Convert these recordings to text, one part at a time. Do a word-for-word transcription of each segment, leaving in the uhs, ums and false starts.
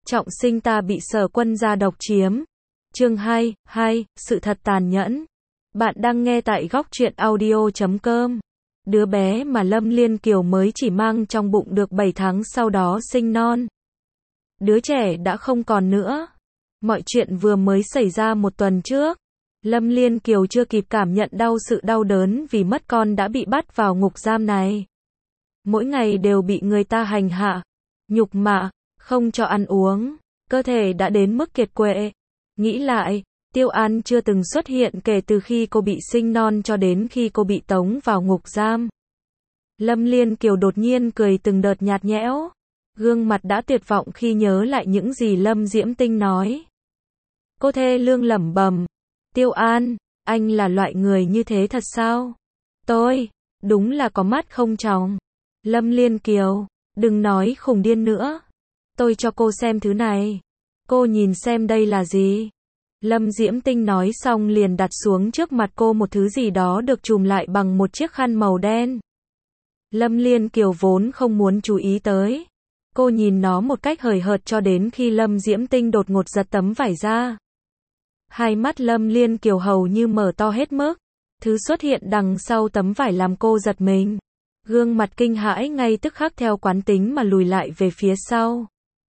Trọng sinh ta bị Sở Quân gia độc chiếm. Chương hai, hai, sự thật tàn nhẫn. Bạn đang nghe tại góc truyện audio chấm com. Đứa bé mà Lâm Liên Kiều mới chỉ mang trong bụng được bảy tháng sau đó sinh non. Đứa trẻ đã không còn nữa. Mọi chuyện vừa mới xảy ra một tuần trước. Lâm Liên Kiều chưa kịp cảm nhận đau sự đau đớn vì mất con đã bị bắt vào ngục giam này. Mỗi ngày đều bị người ta hành hạ, nhục mạ, không cho ăn uống, cơ thể đã đến mức kiệt quệ. Nghĩ lại, Tiêu An chưa từng xuất hiện kể từ khi cô bị sinh non cho đến khi cô bị tống vào ngục giam. Lâm Liên Kiều đột nhiên cười từng đợt nhạt nhẽo, gương mặt đã tuyệt vọng khi nhớ lại những gì Lâm Diễm Tinh nói. Cô thê lương lẩm bẩm, Tiêu An, anh là loại người như thế thật sao? Tôi, đúng là có mắt không tròng. Lâm Liên Kiều, đừng nói khùng điên nữa. Tôi cho cô xem thứ này. Cô nhìn xem đây là gì? Lâm Diễm Tinh nói xong liền đặt xuống trước mặt cô một thứ gì đó được trùm lại bằng một chiếc khăn màu đen. Lâm Liên Kiều vốn không muốn chú ý tới. Cô nhìn nó một cách hời hợt cho đến khi Lâm Diễm Tinh đột ngột giật tấm vải ra. Hai mắt Lâm Liên Kiều hầu như mở to hết mức. Thứ xuất hiện đằng sau tấm vải làm cô giật mình. Gương mặt kinh hãi ngay tức khắc theo quán tính mà lùi lại về phía sau.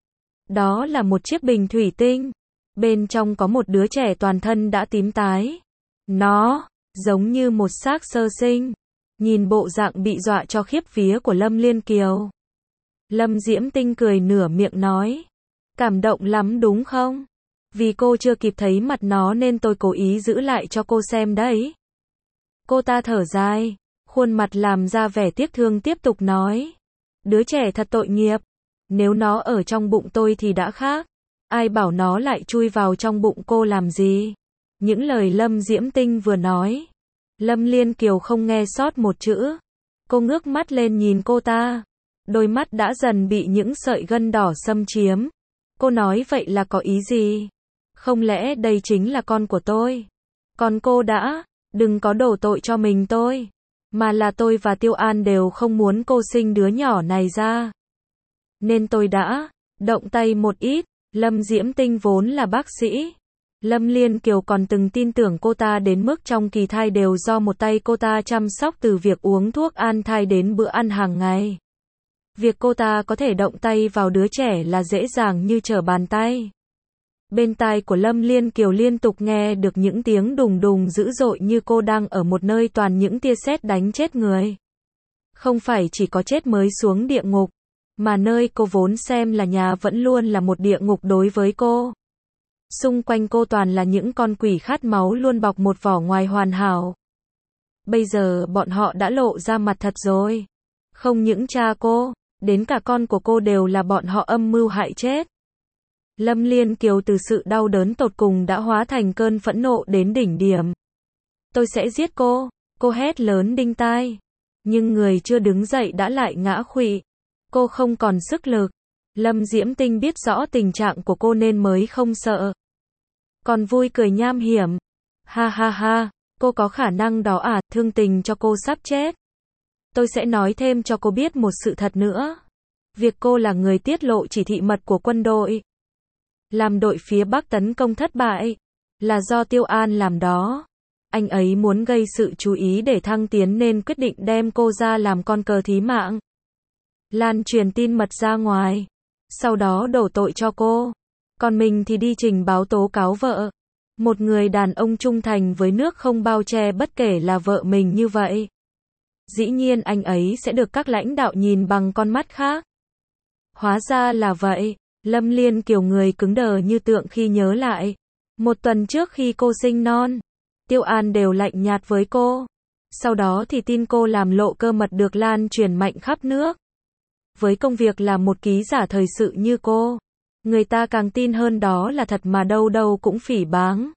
Đó là một chiếc bình thủy tinh. Bên trong có một đứa trẻ toàn thân đã tím tái. Nó, giống như một xác sơ sinh. Nhìn bộ dạng bị dọa cho khiếp vía của Lâm Liên Kiều. Lâm Diễm Tinh cười nửa miệng nói. Cảm động lắm đúng không? Vì cô chưa kịp thấy mặt nó nên tôi cố ý giữ lại cho cô xem đấy. Cô ta thở dài, khuôn mặt làm ra vẻ tiếc thương tiếp tục nói. Đứa trẻ thật tội nghiệp. Nếu nó ở trong bụng tôi thì đã khác. Ai bảo nó lại chui vào trong bụng cô làm gì? Những lời Lâm Diễm Tinh vừa nói. Lâm Liên Kiều không nghe sót một chữ. Cô ngước mắt lên nhìn cô ta. Đôi mắt đã dần bị những sợi gân đỏ xâm chiếm. Cô nói vậy là có ý gì? Không lẽ đây chính là con của tôi? Còn cô đã, đừng có đổ tội cho mình tôi. Mà là tôi và Tiêu An đều không muốn cô sinh đứa nhỏ này ra. Nên tôi đã động tay một ít. Lâm Diễm Tinh vốn là bác sĩ. Lâm Liên Kiều còn từng tin tưởng cô ta đến mức trong kỳ thai đều do một tay cô ta chăm sóc, từ việc uống thuốc an thai đến bữa ăn hàng ngày. Việc cô ta có thể động tay vào đứa trẻ là dễ dàng như trở bàn tay. Bên tai của Lâm Liên Kiều liên tục nghe được những tiếng đùng đùng dữ dội như cô đang ở một nơi toàn những tia sét đánh chết người. Không phải chỉ có chết mới xuống địa ngục, mà nơi cô vốn xem là nhà vẫn luôn là một địa ngục đối với cô. Xung quanh cô toàn là những con quỷ khát máu luôn bọc một vỏ ngoài hoàn hảo. Bây giờ bọn họ đã lộ ra mặt thật rồi. Không những cha cô, đến cả con của cô đều là bọn họ âm mưu hại chết. Lâm Liên Kiều từ sự đau đớn tột cùng đã hóa thành cơn phẫn nộ đến đỉnh điểm. Tôi sẽ giết cô, cô hét lớn đinh tai. Nhưng người chưa đứng dậy đã lại ngã khuỵu. Cô không còn sức lực. Lâm Diễm Tinh biết rõ tình trạng của cô nên mới không sợ. Còn vui cười nham hiểm. Ha ha ha, cô có khả năng đó à, thương tình cho cô sắp chết. Tôi sẽ nói thêm cho cô biết một sự thật nữa. Việc cô là người tiết lộ chỉ thị mật của quân đội, làm đội phía Bắc tấn công thất bại, là do Tiêu An làm đó. Anh ấy muốn gây sự chú ý để thăng tiến nên quyết định đem cô ra làm con cờ thí mạng. Lan truyền tin mật ra ngoài, sau đó đổ tội cho cô. Còn mình thì đi trình báo tố cáo vợ. Một người đàn ông trung thành với nước không bao che bất kể là vợ mình như vậy. Dĩ nhiên anh ấy sẽ được các lãnh đạo nhìn bằng con mắt khác. Hóa ra là vậy. Lâm Liên Kiều người cứng đờ như tượng khi nhớ lại. Một tuần trước khi cô sinh non, Tiêu An đều lạnh nhạt với cô. Sau đó thì tin cô làm lộ cơ mật được lan truyền mạnh khắp nước. Với công việc là một ký giả thời sự như cô, người ta càng tin hơn đó là thật mà đâu đâu cũng phỉ báng.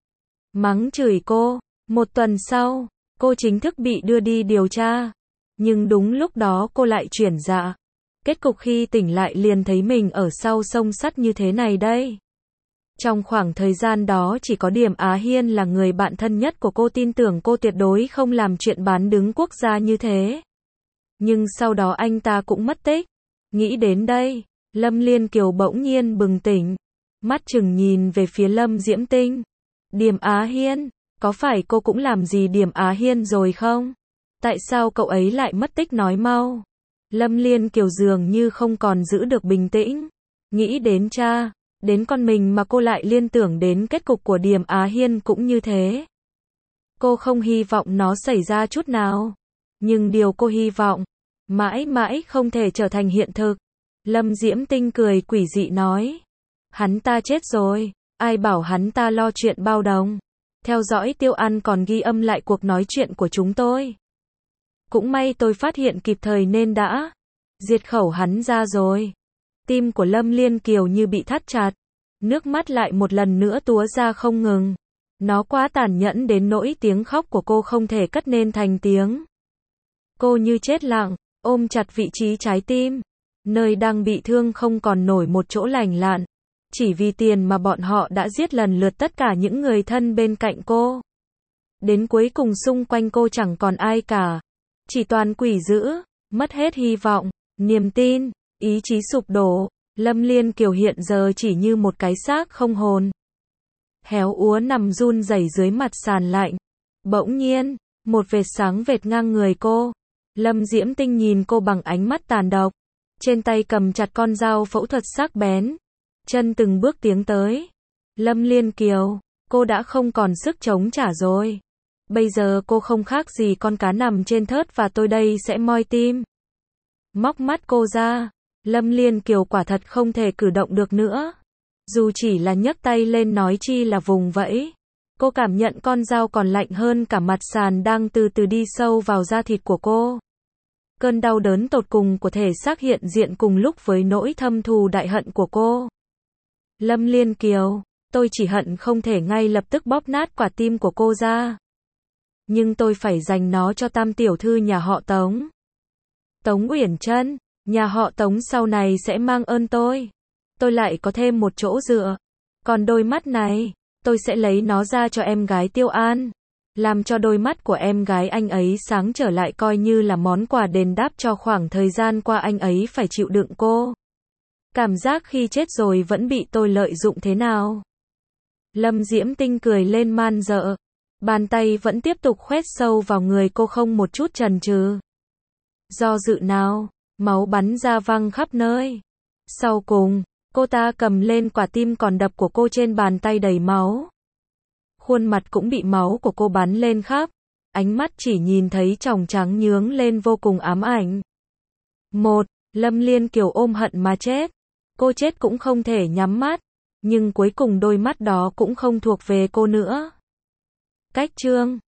Mắng chửi cô. Một tuần sau, cô chính thức bị đưa đi điều tra. Nhưng đúng lúc đó cô lại chuyển dạ. Kết cục khi tỉnh lại liền thấy mình ở sau sông sắt như thế này đây. Trong khoảng thời gian đó chỉ có Điềm Á Hiên là người bạn thân nhất của cô tin tưởng cô tuyệt đối không làm chuyện bán đứng quốc gia như thế. Nhưng sau đó anh ta cũng mất tích. Nghĩ đến đây, Lâm Liên Kiều bỗng nhiên bừng tỉnh, mắt chừng nhìn về phía Lâm Diễm Tinh. Điềm Á Hiên, có phải cô cũng làm gì Điềm Á Hiên rồi không? Tại sao cậu ấy lại mất tích, nói mau. Lâm Liên Kiều dường như không còn giữ được bình tĩnh. Nghĩ đến cha, đến con mình mà cô lại liên tưởng đến kết cục của Điềm Á Hiên cũng như thế. Cô không hy vọng nó xảy ra chút nào. Nhưng điều cô hy vọng, mãi mãi không thể trở thành hiện thực. Lâm Diễm Tinh cười quỷ dị nói. Hắn ta chết rồi, ai bảo hắn ta lo chuyện bao đồng. Theo dõi Tiêu An còn ghi âm lại cuộc nói chuyện của chúng tôi. Cũng may tôi phát hiện kịp thời nên đã diệt khẩu hắn ra rồi. Tim của Lâm Liên Kiều như bị thắt chặt. Nước mắt lại một lần nữa túa ra không ngừng. Nó quá tàn nhẫn đến nỗi tiếng khóc của cô không thể cất nên thành tiếng. Cô như chết lặng, ôm chặt vị trí trái tim. Nơi đang bị thương không còn nổi một chỗ lành lặn. Chỉ vì tiền mà bọn họ đã giết lần lượt tất cả những người thân bên cạnh cô. Đến cuối cùng xung quanh cô chẳng còn ai cả. Chỉ toàn quỷ dữ, mất hết hy vọng, niềm tin, ý chí sụp đổ. Lâm Liên Kiều hiện giờ chỉ như một cái xác không hồn. Héo úa nằm run rẩy dưới mặt sàn lạnh. Bỗng nhiên, một vệt sáng vệt ngang người cô. Lâm Diễm Tinh nhìn cô bằng ánh mắt tàn độc. Trên tay cầm chặt con dao phẫu thuật sắc bén. Chân từng bước tiến tới. Lâm Liên Kiều, cô đã không còn sức chống trả rồi. Bây giờ cô không khác gì con cá nằm trên thớt và tôi đây sẽ moi tim. Móc mắt cô ra. Lâm Liên Kiều quả thật không thể cử động được nữa. Dù chỉ là nhấc tay lên nói chi là vùng vẫy. Cô cảm nhận con dao còn lạnh hơn cả mặt sàn đang từ từ đi sâu vào da thịt của cô. Cơn đau đớn tột cùng của thể xác hiện diện cùng lúc với nỗi thâm thù đại hận của cô. Lâm Liên Kiều, tôi chỉ hận không thể ngay lập tức bóp nát quả tim của cô ra. Nhưng tôi phải dành nó cho tam tiểu thư nhà họ Tống. Tống Uyển Trân, nhà họ Tống sau này sẽ mang ơn tôi. Tôi lại có thêm một chỗ dựa. Còn đôi mắt này, tôi sẽ lấy nó ra cho em gái Tiêu An. Làm cho đôi mắt của em gái anh ấy sáng trở lại coi như là món quà đền đáp cho khoảng thời gian qua anh ấy phải chịu đựng cô. Cảm giác khi chết rồi vẫn bị tôi lợi dụng thế nào? Lâm Diễm Tinh cười lên man dợ. Bàn tay vẫn tiếp tục khoét sâu vào người cô không một chút chần chừ. Do dự nào, máu bắn ra văng khắp nơi. Sau cùng, cô ta cầm lên quả tim còn đập của cô trên bàn tay đầy máu. Khuôn mặt cũng bị máu của cô bắn lên khắp. Ánh mắt chỉ nhìn thấy tròng trắng nhướng lên vô cùng ám ảnh. Một, Lâm Liên Kiều ôm hận mà chết. Cô chết cũng không thể nhắm mắt. Nhưng cuối cùng đôi mắt đó cũng không thuộc về cô nữa. Cách chương